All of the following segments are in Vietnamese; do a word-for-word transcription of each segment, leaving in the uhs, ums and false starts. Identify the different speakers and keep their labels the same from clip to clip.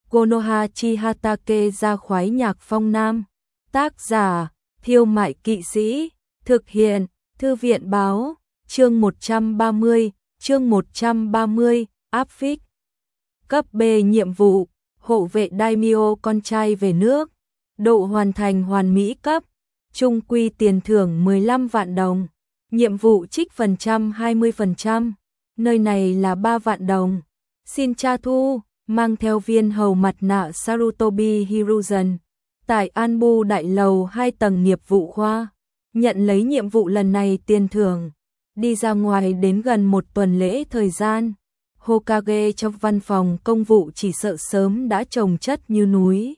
Speaker 1: Konoha Chihatake ra khoái nhạc phong nam. Tác giả, Thiêu Mại Kỵ Sĩ. Thực hiện, Thư viện báo. Chương một trăm ba mươi, chương một trăm ba mươi, áp phích. Cấp B nhiệm vụ, hộ vệ Daimyo con trai về nước. Độ hoàn thành hoàn mỹ cấp. Trung quy tiền thưởng mười lăm vạn đồng. Nhiệm vụ trích phần trăm hai mươi phần trăm. Nơi này là ba vạn đồng. Xin tra thu, mang theo viên hầu mặt nạ Sarutobi Hiruzen. Tại Anbu đại lầu hai tầng nghiệp vụ khoa. Nhận lấy nhiệm vụ lần này tiền thưởng. Đi ra ngoài đến gần một tuần lễ thời gian. Hokage trong văn phòng công vụ chỉ sợ sớm đã chồng chất như núi.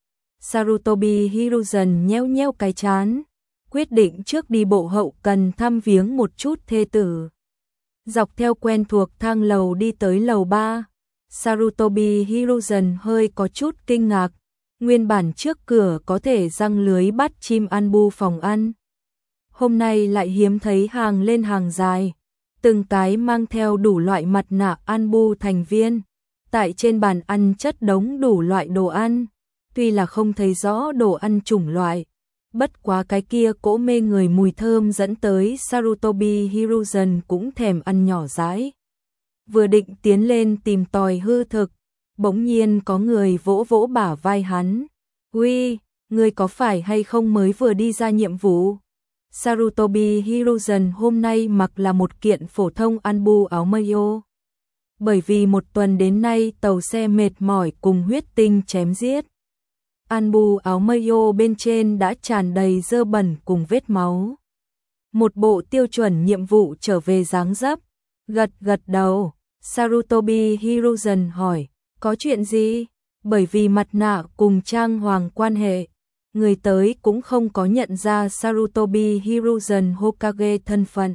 Speaker 1: Sarutobi Hiruzen nheo nheo cái chán, quyết định trước đi bộ hậu cần thăm viếng một chút thê tử. Dọc theo quen thuộc thang lầu đi tới lầu ba, Sarutobi Hiruzen hơi có chút kinh ngạc, nguyên bản trước cửa có thể giăng lưới bắt chim Anbu phòng ăn. Hôm nay lại hiếm thấy hàng lên hàng dài, từng cái mang theo đủ loại mặt nạ Anbu thành viên, tại trên bàn ăn chất đống đủ loại đồ ăn. Tuy là không thấy rõ đồ ăn chủng loại, bất quá cái kia cỗ mê người mùi thơm dẫn tới Sarutobi Hiruzen cũng thèm ăn nhỏ dãi. Vừa định tiến lên tìm tòi hư thực, bỗng nhiên có người vỗ vỗ bả vai hắn. Uy, ngươi có phải hay không mới vừa đi ra nhiệm vụ? Sarutobi Hiruzen hôm nay mặc là một kiện phổ thông Anbu áo mayo. Bởi vì một tuần đến nay tàu xe mệt mỏi cùng huyết tinh chém giết. Anbu áo mayo bên trên đã tràn đầy dơ bẩn cùng vết máu. Một bộ tiêu chuẩn nhiệm vụ trở về dáng dấp. Gật gật đầu, Sarutobi Hiruzen hỏi, có chuyện gì? Bởi vì mặt nạ cùng trang hoàng quan hệ, người tới cũng không có nhận ra Sarutobi Hiruzen Hokage thân phận,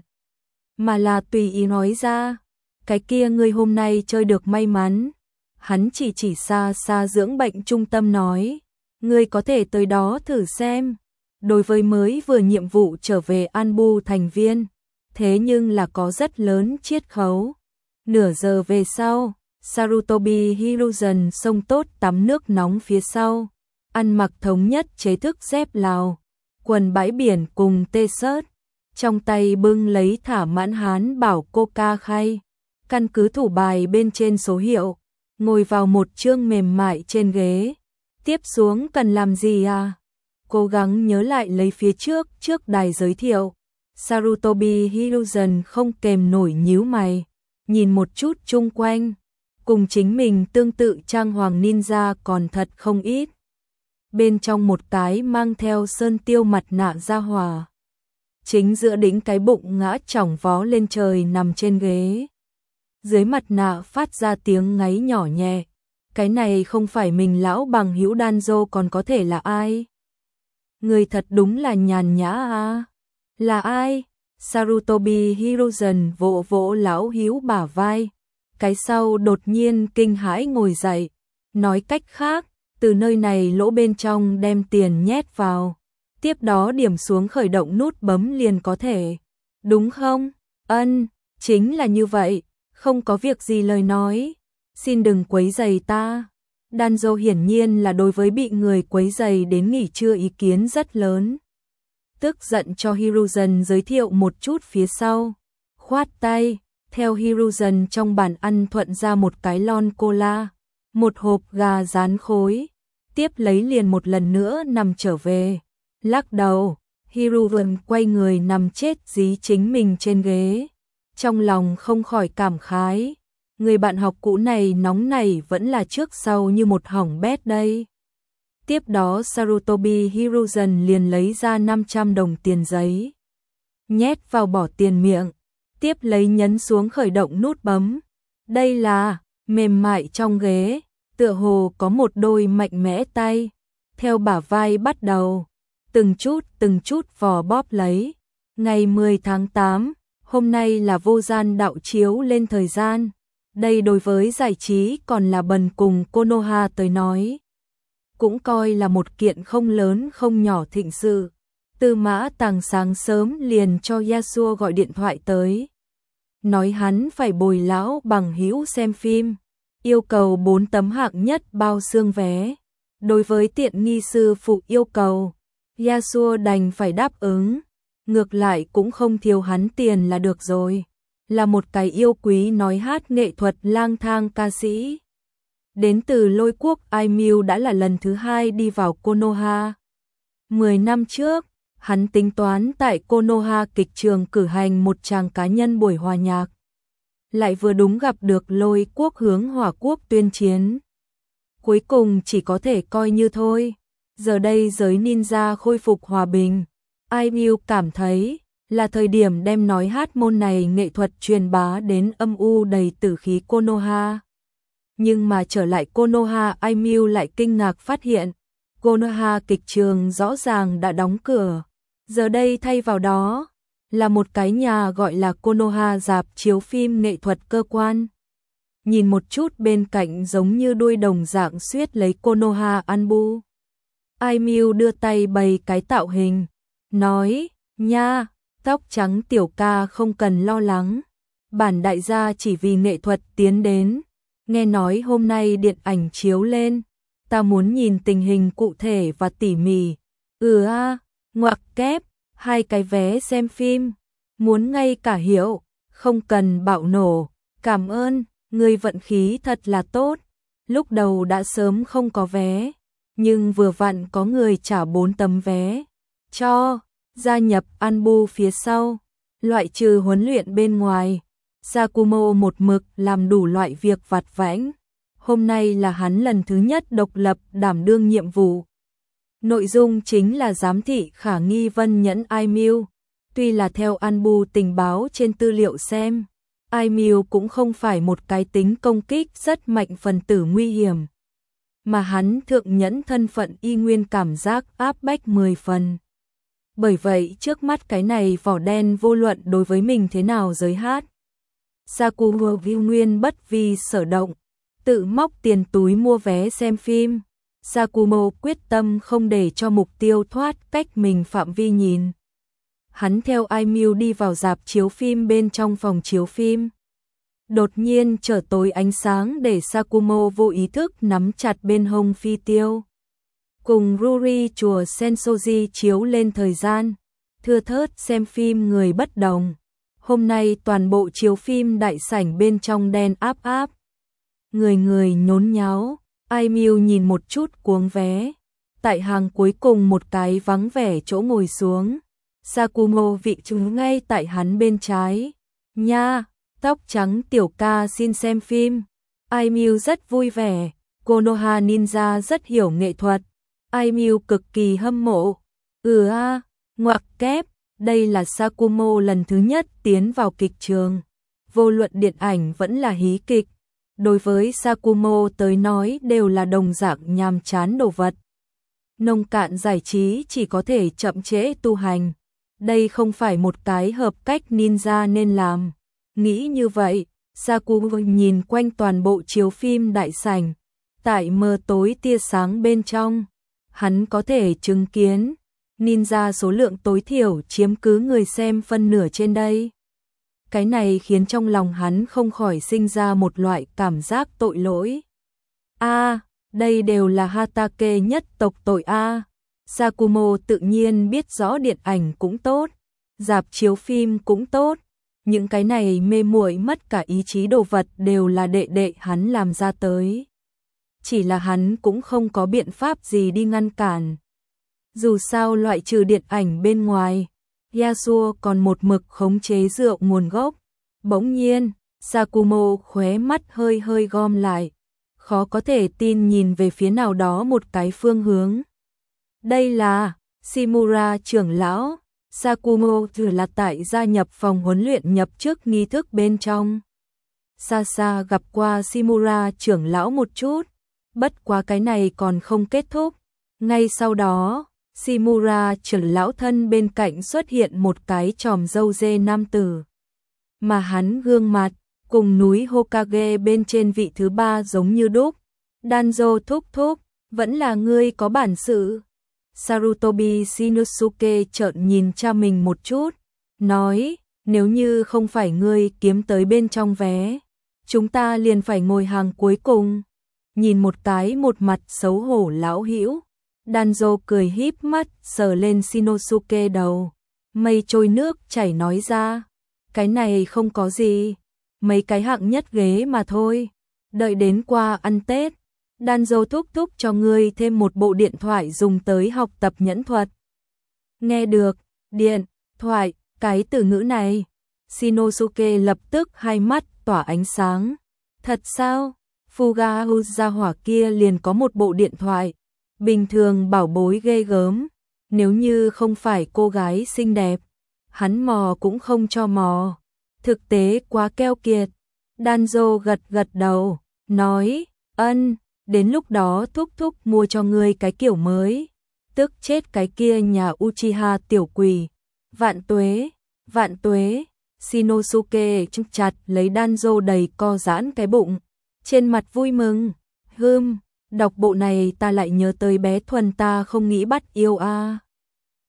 Speaker 1: mà là tùy ý nói ra, cái kia người hôm nay chơi được may mắn. Hắn chỉ chỉ xa xa dưỡng bệnh trung tâm nói, ngươi có thể tới đó thử xem. Đối với mới vừa nhiệm vụ trở về Anbu thành viên, thế nhưng là có rất lớn chiết khấu. Nửa giờ về sau, Sarutobi Hiruzen xông tốt tắm nước nóng phía sau, ăn mặc thống nhất chế thức dép Lào, quần bãi biển cùng t-shirt, trong tay bưng lấy thả mãn hán bảo coca khay, căn cứ thủ bài bên trên số hiệu, ngồi vào một chương mềm mại trên ghế. Tiếp xuống cần làm gì à? Cố gắng nhớ lại lấy phía trước trước đài giới thiệu. Sarutobi Hiruzen không kềm nổi nhíu mày, nhìn một chút chung quanh, cùng chính mình tương tự trang hoàng ninja còn thật không ít. Bên trong một cái mang theo sơn tiêu mặt nạ ra hòa, chính giữa đỉnh cái bụng ngã chỏng vó lên trời nằm trên ghế. Dưới mặt nạ phát ra tiếng ngáy nhỏ nhẹ. Cái này không phải mình lão bằng hữu Danzo còn có thể là ai? Người thật đúng là nhàn nhã à? Là ai? Sarutobi Hiruzen vỗ vỗ lão hữu bả vai. Cái sau đột nhiên kinh hãi ngồi dậy. Nói cách khác, từ nơi này lỗ bên trong đem tiền nhét vào. Tiếp đó điểm xuống khởi động nút bấm liền có thể. Đúng không? Ân, chính là như vậy. Không có việc gì lời nói. Xin đừng quấy rầy ta. Danzo hiển nhiên là đối với bị người quấy rầy đến nghỉ trưa ý kiến rất lớn. Tức giận cho Hiruzen giới thiệu một chút phía sau. Khoát tay, theo Hiruzen trong bàn ăn thuận ra một cái lon cola, một hộp gà rán khối. Tiếp lấy liền một lần nữa nằm trở về. Lắc đầu, Hiruzen quay người nằm chết dí chính mình trên ghế. Trong lòng không khỏi cảm khái. Người bạn học cũ này nóng này vẫn là trước sau như một hỏng bét đây. Tiếp đó Sarutobi Hiruzen liền lấy ra năm trăm đồng tiền giấy. Nhét vào bỏ tiền miệng. Tiếp lấy nhấn xuống khởi động nút bấm. Đây là mềm mại trong ghế. Tựa hồ có một đôi mạnh mẽ tay. Theo bả vai bắt đầu. Từng chút từng chút vò bóp lấy. Ngày mười tháng tám. Hôm nay là vô gian đạo chiếu lên thời gian. Đây đối với giải trí còn là bần cùng Konoha tới nói. Cũng coi là một kiện không lớn không nhỏ thịnh sự. Tư Mã Tàng sáng sớm liền cho Yasuo gọi điện thoại tới. Nói hắn phải bồi lão bằng hữu xem phim. yêu cầu bốn tấm hạng nhất bao xương vé. Đối với tiện nghi sư phụ yêu cầu, Yasuo đành phải đáp ứng, ngược lại cũng không thiếu hắn tiền là được rồi. Là một cái yêu quý nói hát nghệ thuật lang thang ca sĩ. Đến từ Lôi Quốc, Aimyu đã là lần thứ hai đi vào Konoha. Mười năm trước, hắn tính toán tại Konoha kịch trường cử hành một tràng cá nhân buổi hòa nhạc. Lại vừa đúng gặp được Lôi Quốc hướng Hỏa Quốc tuyên chiến. Cuối cùng chỉ có thể coi như thôi. Giờ đây giới ninja khôi phục hòa bình. Aimyu cảm thấy là thời điểm đem nói hát môn này nghệ thuật truyền bá đến âm u đầy tử khí Konoha. Nhưng mà trở lại Konoha, Aimyu lại kinh ngạc phát hiện, Konoha kịch trường rõ ràng đã đóng cửa. Giờ đây thay vào đó là một cái nhà gọi là Konoha rạp chiếu phim nghệ thuật cơ quan. Nhìn một chút bên cạnh giống như đuôi đồng dạng suýt lấy Konoha Anbu. Aimyu đưa tay bày cái tạo hình, nói, nha, tóc trắng tiểu ca không cần lo lắng. Bản đại gia chỉ vì nghệ thuật tiến đến. Nghe nói hôm nay điện ảnh chiếu lên, ta muốn nhìn tình hình cụ thể và tỉ mỉ. Ừ a, à, ngoặc kép, hai cái vé xem phim, muốn ngay cả hiểu, không cần bạo nổ, cảm ơn, người vận khí thật là tốt. Lúc đầu đã sớm không có vé, nhưng vừa vặn có người trả bốn tấm vé, cho, gia nhập Anbu phía sau, loại trừ huấn luyện bên ngoài. Sakumo một mực làm đủ loại việc vặt vãnh. Hôm nay là hắn lần thứ nhất độc lập đảm đương nhiệm vụ. Nội dung chính là giám thị khả nghi Vân Nhẫn Aimyu. Tuy là theo Anbu tình báo trên tư liệu xem, Aimyu cũng không phải một cái tính công kích rất mạnh phần tử nguy hiểm. Mà hắn thượng nhẫn thân phận y nguyên cảm giác áp bách mười phần. Bởi vậy trước mắt cái này vỏ đen vô luận đối với mình thế nào giới hát. Sakumo view nguyên bất vi sở động, tự móc tiền túi mua vé xem phim. Sakumo quyết tâm không để cho mục tiêu thoát cách mình phạm vi nhìn. Hắn theo Aimyu đi vào rạp chiếu phim bên trong phòng chiếu phim. Đột nhiên trở tối ánh sáng để Sakumo vô ý thức nắm chặt bên hông phi tiêu. Cùng Ruri chùa Sensoji chiếu lên thời gian, thưa thớt xem phim người bất đồng. Hôm nay toàn bộ chiếu phim đại sảnh bên trong đen áp áp. Người người nhốn nháo, Aimyu nhìn một chút cuống vé. Tại hàng cuối cùng một cái vắng vẻ chỗ ngồi xuống. Sakumo vị trí ngay tại hắn bên trái. Nha, tóc trắng tiểu ca xin xem phim. Aimyu rất vui vẻ, Konoha Ninja rất hiểu nghệ thuật. Aimyu cực kỳ hâm mộ. Ừ a, à, ngoặc kép. Đây là Sakumo lần thứ nhất tiến vào kịch trường. Vô luận điện ảnh vẫn là hí kịch. Đối với Sakumo tới nói đều là đồng dạng nhàm chán đồ vật. Nông cạn giải trí chỉ có thể chậm trễ tu hành. Đây không phải một cái hợp cách ninja nên làm. Nghĩ như vậy, Sakumo nhìn quanh toàn bộ chiếu phim đại sảnh. Tại mờ tối tia sáng bên trong, hắn có thể chứng kiến ninja số lượng tối thiểu chiếm cứ người xem phân nửa trên đây. Cái này khiến trong lòng hắn không khỏi sinh ra một loại cảm giác tội lỗi. A, à, đây đều là Hatake nhất tộc tội A. À. Sakumo tự nhiên biết rõ điện ảnh cũng tốt, rạp chiếu phim cũng tốt. Những cái này mê muội mất cả ý chí đồ vật đều là đệ đệ hắn làm ra tới. Chỉ là hắn cũng không có biện pháp gì đi ngăn cản. Dù sao loại trừ điện ảnh bên ngoài, Yasuo còn một mực khống chế rượu nguồn gốc. Bỗng nhiên, Sakumo khóe mắt hơi hơi gom lại, khó có thể tin nhìn về phía nào đó một cái phương hướng. Đây là Shimura trưởng lão. Sakumo thừa là tại gia nhập phòng huấn luyện nhập chức nghi thức bên trong. Xa xa gặp qua Shimura trưởng lão một chút, bất quá cái này còn không kết thúc. Ngay sau đó, Shimura trưởng lão thân bên cạnh xuất hiện một cái chòm râu dê nam tử. Mà hắn gương mặt, cùng núi Hokage bên trên vị thứ ba giống như đúc. Danzo thúc thúc, vẫn là ngươi có bản sự. Sarutobi Shinosuke trợn nhìn cha mình một chút, nói, nếu như không phải ngươi kiếm tới bên trong vé, chúng ta liền phải ngồi hàng cuối cùng. Nhìn một cái một mặt xấu hổ lão hữu, Danzo cười híp mắt sờ lên Shinosuke đầu. Mây trôi nước chảy nói ra, cái này không có gì, mấy cái hạng nhất ghế mà thôi. Đợi đến qua ăn Tết, Danzo thúc thúc cho ngươi thêm một bộ điện thoại dùng tới học tập nhẫn thuật. Nghe được, điện, thoại, cái từ ngữ này, Shinosuke lập tức hai mắt tỏa ánh sáng. Thật sao? Fugaru gia hỏa kia liền có một bộ điện thoại. Bình thường bảo bối ghê gớm, nếu như không phải cô gái xinh đẹp, hắn mò cũng không cho mò. Thực tế quá keo kiệt. Danzo gật gật đầu, nói, ân, đến lúc đó thúc thúc mua cho ngươi cái kiểu mới. Tức chết cái kia nhà Uchiha tiểu quỷ. Vạn tuế, vạn tuế. Shinosuke chụp chặt lấy Danzo đầy co giãn cái bụng. Trên mặt vui mừng, hưm, đọc bộ này ta lại nhớ tới bé Thuần ta không nghĩ bắt yêu a.